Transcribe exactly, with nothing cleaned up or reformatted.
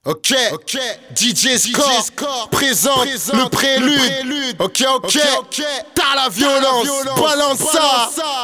Ok, ok, D J Score, Score présente, présente le, prélude. le prélude. Ok, ok, okay, okay. T'as la violence, balance ça.